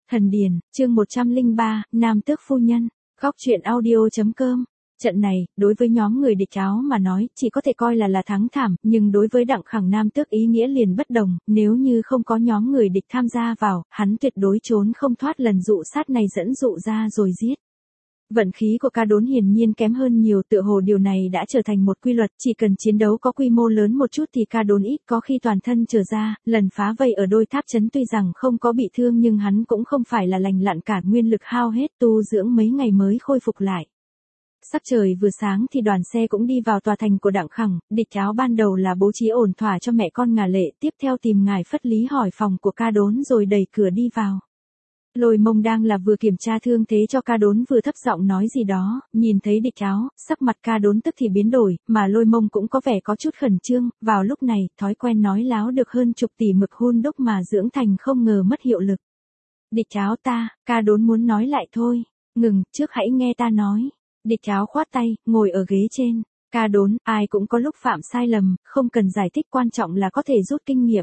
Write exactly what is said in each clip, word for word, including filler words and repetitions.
Thần Điền, chương một trăm lẻ ba, Nam Tước Phu Nhân, góc truyện audio chấm com. Trận này, đối với nhóm người địch Áo mà nói, chỉ có thể coi là là thắng thảm, nhưng đối với Đặng Khẳng Nam Tước ý nghĩa liền bất đồng, nếu như không có nhóm người địch tham gia vào, hắn tuyệt đối trốn không thoát lần dụ sát này dẫn dụ ra rồi giết. Vận khí của Ca Đốn hiển nhiên kém hơn nhiều, tựa hồ điều này đã trở thành một quy luật, chỉ cần chiến đấu có quy mô lớn một chút thì Ca Đốn ít có khi toàn thân trở ra, lần phá vây ở đôi tháp trấn tuy rằng không có bị thương nhưng hắn cũng không phải là lành lặn cả, nguyên lực hao hết tu dưỡng mấy ngày mới khôi phục lại. Sắc trời vừa sáng thì đoàn xe cũng đi vào tòa thành của Đặng Khẳng, địch Áo ban đầu là bố trí ổn thỏa cho mẹ con Ngà Lệ, tiếp theo tìm ngài Phất Lý hỏi phòng của Ca Đốn rồi đẩy cửa đi vào. Lôi Mông đang là vừa kiểm tra thương thế cho Ca Đốn vừa thấp giọng nói gì đó, nhìn thấy địch Áo, sắc mặt Ca Đốn tức thì biến đổi, mà Lôi Mông cũng có vẻ có chút khẩn trương, vào lúc này, thói quen nói láo được hơn chục tỷ mực hun đúc mà dưỡng thành không ngờ mất hiệu lực. Địch Áo ta, Ca Đốn muốn nói lại thôi, ngừng, trước hãy nghe ta nói. Địch Áo khoát tay, ngồi ở ghế trên, Ca Đốn, ai cũng có lúc phạm sai lầm, không cần giải thích, quan trọng là có thể rút kinh nghiệm.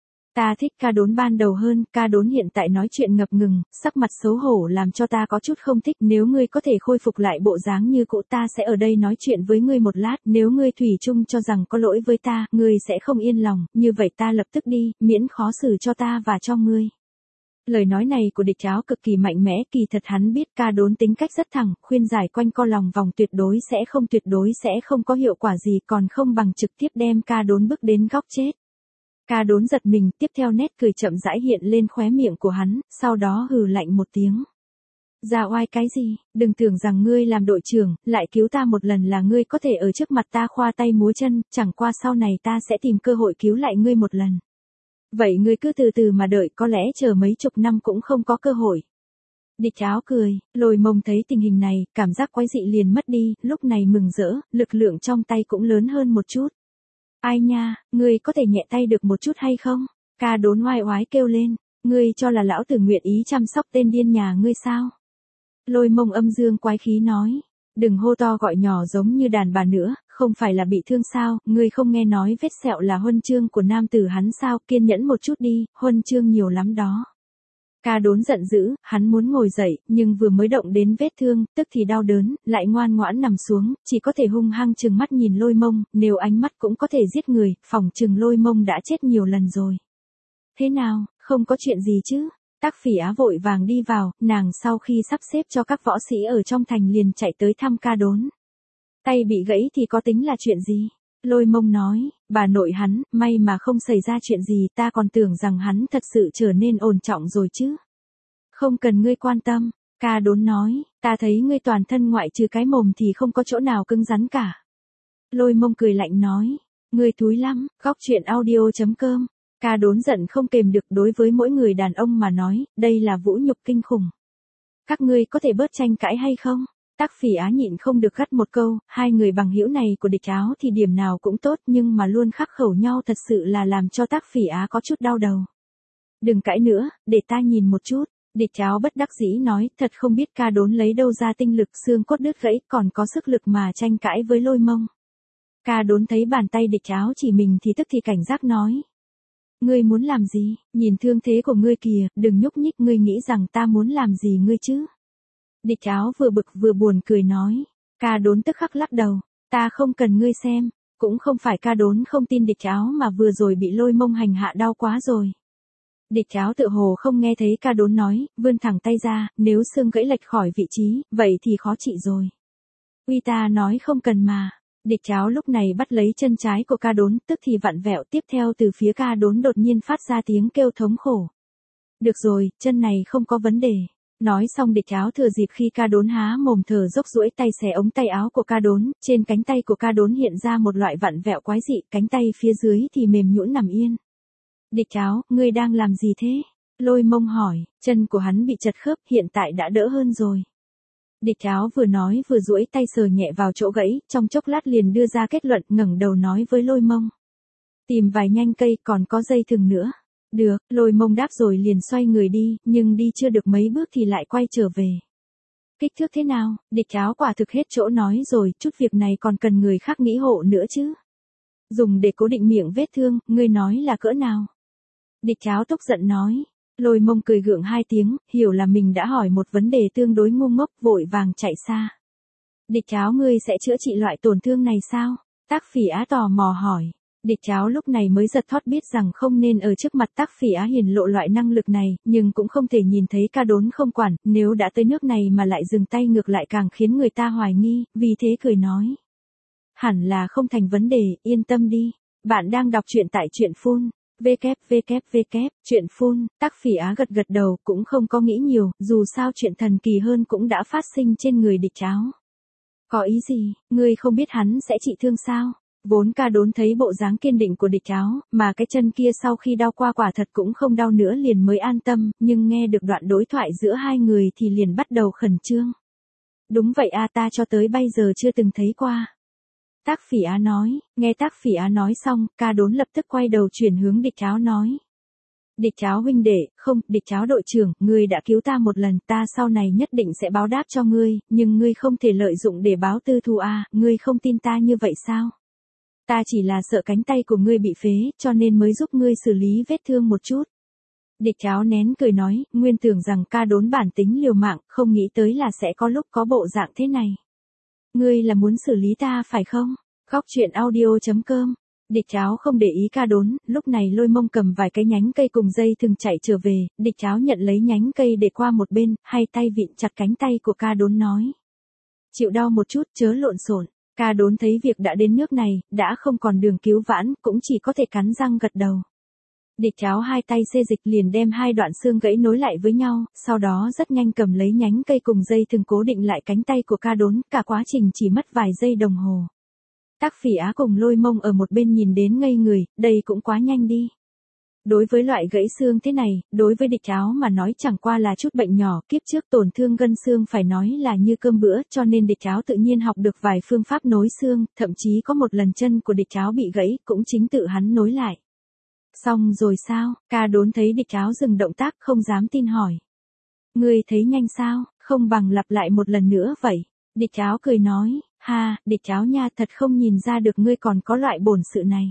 Ta thích Ca Đốn ban đầu hơn, Ca Đốn hiện tại nói chuyện ngập ngừng, sắc mặt xấu hổ làm cho ta có chút không thích, nếu ngươi có thể khôi phục lại bộ dáng như cũ ta sẽ ở đây nói chuyện với ngươi một lát, nếu ngươi thủy chung cho rằng có lỗi với ta, ngươi sẽ không yên lòng, như vậy ta lập tức đi, miễn khó xử cho ta và cho ngươi. Lời nói này của địch Áo cực kỳ mạnh mẽ, kỳ thật hắn biết Ca Đốn tính cách rất thẳng, khuyên giải quanh co lòng vòng tuyệt đối sẽ không tuyệt đối sẽ không có hiệu quả gì, còn không bằng trực tiếp đem Ca Đốn bước đến góc chết. Ca Đốn giật mình, tiếp theo nét cười chậm rãi hiện lên khóe miệng của hắn, sau đó hừ lạnh một tiếng. Ra oai cái gì, đừng tưởng rằng ngươi làm đội trưởng, lại cứu ta một lần là ngươi có thể ở trước mặt ta khoa tay múa chân, chẳng qua sau này ta sẽ tìm cơ hội cứu lại ngươi một lần. Vậy ngươi cứ từ từ mà đợi, có lẽ chờ mấy chục năm cũng không có cơ hội. Địch Áo cười, Lôi Mông thấy tình hình này, cảm giác quái dị liền mất đi, lúc này mừng rỡ, lực lượng trong tay cũng lớn hơn một chút. Ai nha, ngươi có thể nhẹ tay được một chút hay không? Ca Đốn oai oái kêu lên, ngươi cho là lão tử nguyện ý chăm sóc tên điên nhà ngươi sao? Lôi Mông âm dương quái khí nói, đừng hô to gọi nhỏ giống như đàn bà nữa, không phải là bị thương sao, ngươi không nghe nói vết sẹo là huân chương của nam tử hắn sao, kiên nhẫn một chút đi, huân chương nhiều lắm đó. Ca Đốn giận dữ, hắn muốn ngồi dậy, nhưng vừa mới động đến vết thương, tức thì đau đớn, lại ngoan ngoãn nằm xuống, chỉ có thể hung hăng trừng mắt nhìn Lôi Mông, nếu ánh mắt cũng có thể giết người, phỏng chừng Lôi Mông đã chết nhiều lần rồi. Thế nào, không có chuyện gì chứ? Tắc Phỉ Á vội vàng đi vào, nàng sau khi sắp xếp cho các võ sĩ ở trong thành liền chạy tới thăm Ca Đốn. Tay bị gãy thì có tính là chuyện gì? Lôi Mông nói, bà nội hắn, may mà không xảy ra chuyện gì, ta còn tưởng rằng hắn thật sự trở nên ổn trọng rồi chứ. Không cần ngươi quan tâm, Ca Đốn nói, ta thấy ngươi toàn thân ngoại trừ cái mồm thì không có chỗ nào cứng rắn cả. Lôi Mông cười lạnh nói, ngươi thúi lắm, góc truyện audio chấm com. Ca Đốn giận không kềm được, đối với mỗi người đàn ông mà nói, đây là vũ nhục kinh khủng. Các ngươi có thể bớt tranh cãi hay không? Tắc Phỉ Á nhịn không được gắt một câu, hai người bằng hữu này của địch Áo thì điểm nào cũng tốt nhưng mà luôn khắc khẩu nhau thật sự là làm cho Tắc Phỉ Á có chút đau đầu. Đừng cãi nữa, để ta nhìn một chút. Địch Áo bất đắc dĩ nói, thật không biết Ca Đốn lấy đâu ra tinh lực, xương cốt đứt gãy còn có sức lực mà tranh cãi với Lôi Mông. Ca Đốn thấy bàn tay địch Áo chỉ mình thì tức thì cảnh giác nói. Ngươi muốn làm gì, nhìn thương thế của ngươi kìa, đừng nhúc nhích, ngươi nghĩ rằng ta muốn làm gì ngươi chứ? Địch Áo vừa bực vừa buồn cười nói. Ca Đốn tức khắc lắc đầu, ta không cần ngươi xem, cũng không phải Ca Đốn không tin địch Áo mà vừa rồi bị Lôi Mông hành hạ đau quá rồi. Địch Áo tự hồ không nghe thấy Ca Đốn nói, vươn thẳng tay ra, nếu xương gãy lệch khỏi vị trí, vậy thì khó trị rồi. Uy ta nói không cần mà. Địch Áo lúc này bắt lấy chân trái của Ca Đốn, tức thì vặn vẹo, tiếp theo từ phía Ca Đốn đột nhiên phát ra tiếng kêu thống khổ. Được rồi, chân này không có vấn đề. Nói xong địch Áo thừa dịp khi Ca Đốn há mồm thở dốc duỗi tay xé ống tay áo của Ca Đốn, trên cánh tay của Ca Đốn hiện ra một loại vặn vẹo quái dị, cánh tay phía dưới thì mềm nhũn nằm yên. Địch Áo, ngươi đang làm gì thế? Lôi Mông hỏi, chân của hắn bị chật khớp, hiện tại đã đỡ hơn rồi. Địch Áo vừa nói vừa duỗi tay sờ nhẹ vào chỗ gãy, trong chốc lát liền đưa ra kết luận, ngẩng đầu nói với Lôi Mông. Tìm vài nhanh cây, còn có dây thừng nữa. Được, Lôi Mông đáp rồi liền xoay người đi, nhưng đi chưa được mấy bước thì lại quay trở về. Kích thước thế nào? Địch Áo quả thực hết chỗ nói rồi, chút việc này còn cần người khác nghĩ hộ nữa chứ. Dùng để cố định miệng vết thương, ngươi nói là cỡ nào? Địch Áo tức giận nói. Lôi Mông cười gượng hai tiếng, hiểu là mình đã hỏi một vấn đề tương đối ngu ngốc, vội vàng chạy xa. Địch Cháo, ngươi sẽ chữa trị loại tổn thương này sao? Tác Phỉ Á tò mò hỏi. Địch Cháo lúc này mới giật thót biết rằng không nên ở trước mặt Tác Phỉ Á hiển lộ loại năng lực này, nhưng cũng không thể nhìn thấy Ca Đốn không quản, nếu đã tới nước này mà lại dừng tay ngược lại càng khiến người ta hoài nghi, vì thế cười nói. Hẳn là không thành vấn đề, yên tâm đi. Bạn đang đọc truyện tại truyện phun. www. Truyện phun. Tác Phỉ Á gật gật đầu, cũng không có nghĩ nhiều, dù sao chuyện thần kỳ hơn cũng đã phát sinh trên người Địch Cháo. Có ý gì, ngươi không biết hắn sẽ trị thương sao? Vốn Ca Đốn thấy bộ dáng kiên định của Địch Cháo, mà cái chân kia sau khi đau qua quả thật cũng không đau nữa liền mới an tâm, nhưng nghe được đoạn đối thoại giữa hai người thì liền bắt đầu khẩn trương. Đúng vậy a, ta cho tới bây giờ chưa từng thấy qua. Tác Phỉ Á nói, nghe Tác Phỉ Á nói xong, Ca Đốn lập tức quay đầu chuyển hướng Địch Cháo nói. Địch Cháo huynh đệ, không, Địch Cháo đội trưởng, ngươi đã cứu ta một lần, ta sau này nhất định sẽ báo đáp cho ngươi, nhưng ngươi không thể lợi dụng để báo tư thù à, ngươi không tin ta như vậy sao? Ta chỉ là sợ cánh tay của ngươi bị phế, cho nên mới giúp ngươi xử lý vết thương một chút. Địch Cháo nén cười nói, nguyên tưởng rằng Ca Đốn bản tính liều mạng, không nghĩ tới là sẽ có lúc có bộ dạng thế này. Ngươi là muốn xử lý ta phải không? Góc truyện audio chấm com. Địch Cháo không để ý Ca Đốn, lúc này Lôi Mông cầm vài cái nhánh cây cùng dây thừng chạy trở về, Địch Cháo nhận lấy nhánh cây để qua một bên, hay tay vịn chặt cánh tay của Ca Đốn nói. Chịu đau một chút, chớ lộn xộn. Ca Đốn thấy việc đã đến nước này, đã không còn đường cứu vãn, cũng chỉ có thể cắn răng gật đầu. Địch Cháo hai tay xê dịch liền đem hai đoạn xương gãy nối lại với nhau, sau đó rất nhanh cầm lấy nhánh cây cùng dây thừng cố định lại cánh tay của Ca Đốn, cả quá trình chỉ mất vài giây đồng hồ. Tác Phỉ Á cùng Lôi Mông ở một bên nhìn đến ngây người, đây cũng quá nhanh đi. Đối với loại gãy xương thế này, đối với Địch Cháo mà nói chẳng qua là chút bệnh nhỏ, kiếp trước tổn thương gân xương phải nói là như cơm bữa, cho nên Địch Cháo tự nhiên học được vài phương pháp nối xương, thậm chí có một lần chân của Địch Cháo bị gãy, cũng chính tự hắn nối lại. Xong rồi sao? Ca Đốn thấy Địch Cháo dừng động tác không dám tin hỏi. Ngươi thấy nhanh sao, không bằng lặp lại một lần nữa vậy. Địch Cháo cười nói, ha, Địch Cháo nha, thật không nhìn ra được ngươi còn có loại bổn sự này.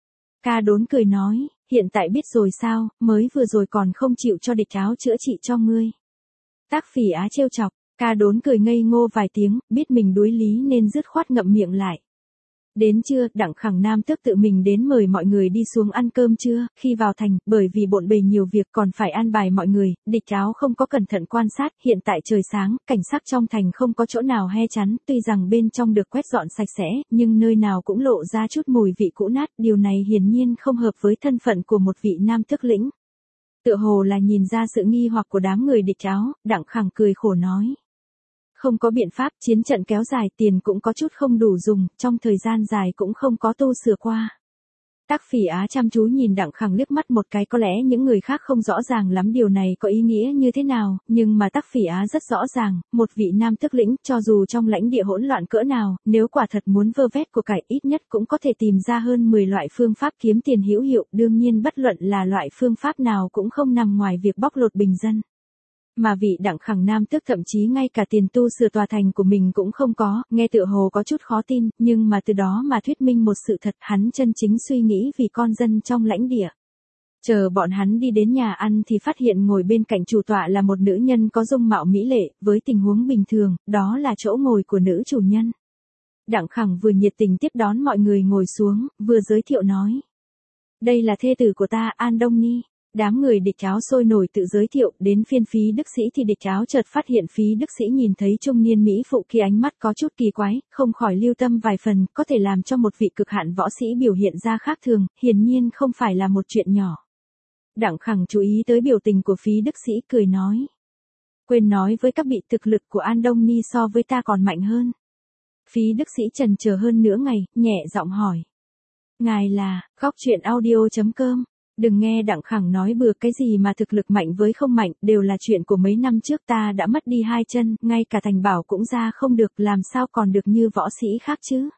Ca Đốn cười nói, hiện tại biết rồi sao, mới vừa rồi còn không chịu cho Địch Cháo chữa trị cho ngươi. Tác Phỉ Á trêu chọc, Ca Đốn cười ngây ngô vài tiếng, biết mình đuối lý nên dứt khoát ngậm miệng lại. Đến trưa, Đặng Khẳng Nam Tước tự mình đến mời mọi người đi xuống ăn cơm trưa, khi vào thành, bởi vì bộn bề nhiều việc còn phải an bài mọi người, Địch Cháo không có cẩn thận quan sát, hiện tại trời sáng, cảnh sắc trong thành không có chỗ nào he chắn, tuy rằng bên trong được quét dọn sạch sẽ, nhưng nơi nào cũng lộ ra chút mùi vị cũ nát, điều này hiển nhiên không hợp với thân phận của một vị nam tước lĩnh. Tựa hồ là nhìn ra sự nghi hoặc của đám người Địch Cháo, Đặng Khẳng cười khổ nói. Không có biện pháp, chiến trận kéo dài, tiền cũng có chút không đủ dùng, trong thời gian dài cũng không có tu sửa qua. Tác Phỉ Á chăm chú nhìn Đặng Khẳng liếc mắt một cái, có lẽ những người khác không rõ ràng lắm điều này có ý nghĩa như thế nào, nhưng mà Tác Phỉ Á rất rõ ràng, một vị nam tước lĩnh, cho dù trong lãnh địa hỗn loạn cỡ nào, nếu quả thật muốn vơ vét của cải ít nhất cũng có thể tìm ra hơn mười loại phương pháp kiếm tiền hữu hiệu, đương nhiên bất luận là loại phương pháp nào cũng không nằm ngoài việc bóc lột bình dân. Mà vị Đặng Khẳng Nam Tước thậm chí ngay cả tiền tu sửa tòa thành của mình cũng không có, nghe tựa hồ có chút khó tin, nhưng mà từ đó mà thuyết minh một sự thật, hắn chân chính suy nghĩ vì con dân trong lãnh địa. Chờ bọn hắn đi đến nhà ăn thì phát hiện ngồi bên cạnh chủ tọa là một nữ nhân có dung mạo mỹ lệ, với tình huống bình thường, đó là chỗ ngồi của nữ chủ nhân. Đặng Khẳng vừa nhiệt tình tiếp đón mọi người ngồi xuống, vừa giới thiệu nói. Đây là thê tử của ta, An Đông Ni. Đám người Địch Cháo sôi nổi tự giới thiệu, đến phiên Phí Đức Sĩ thì Địch Cháo chợt phát hiện Phí Đức Sĩ nhìn thấy trung niên mỹ phụ kia ánh mắt có chút kỳ quái, không khỏi lưu tâm vài phần, có thể làm cho một vị cực hạn võ sĩ biểu hiện ra khác thường, hiển nhiên không phải là một chuyện nhỏ. Đặng Khẳng chú ý tới biểu tình của Phí Đức Sĩ, cười nói. Quên nói với các vị, thực lực của An Đông Ni so với ta còn mạnh hơn. Phí Đức Sĩ chần chờ hơn nửa ngày, nhẹ giọng hỏi. Ngài là, góc truyện audio chấm com. Đừng nghe Đặng Khẳng nói bừa, cái gì mà thực lực mạnh với không mạnh, đều là chuyện của mấy năm trước, ta đã mất đi hai chân, ngay cả thành bảo cũng ra không được, làm sao còn được như võ sĩ khác chứ.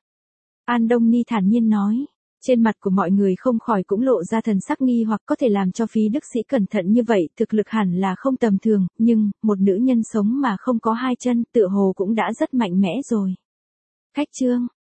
An Đông Ni thản nhiên nói. Trên mặt của mọi người không khỏi cũng lộ ra thần sắc nghi hoặc, có thể làm cho Phí Đức Sĩ cẩn thận như vậy, thực lực hẳn là không tầm thường, nhưng, một nữ nhân sống mà không có hai chân, tựa hồ cũng đã rất mạnh mẽ rồi. Khách trương,